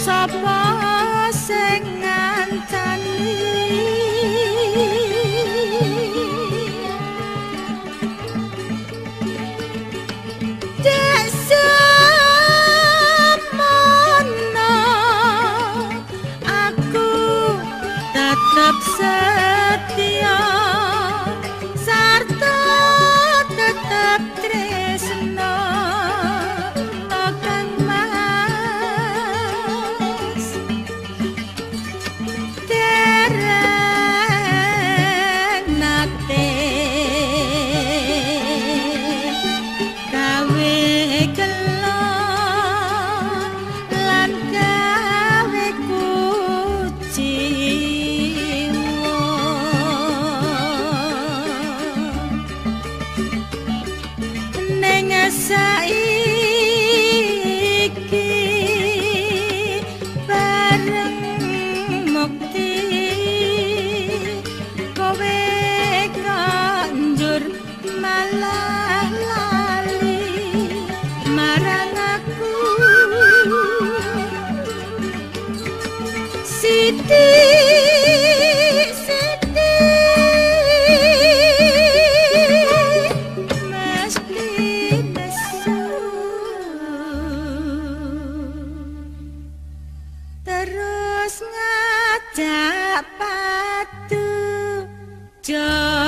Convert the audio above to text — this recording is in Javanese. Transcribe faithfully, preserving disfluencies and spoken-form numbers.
sapa sing ngancani dek semono aku tetep setia sarta tetep tresno Kang Mas dereng nate gawe kelon lan gawe kuciwa ning saiki bareng mukti kowe kanjur malah lali marang aku Siti Siti mesti nesu terus ngajak padu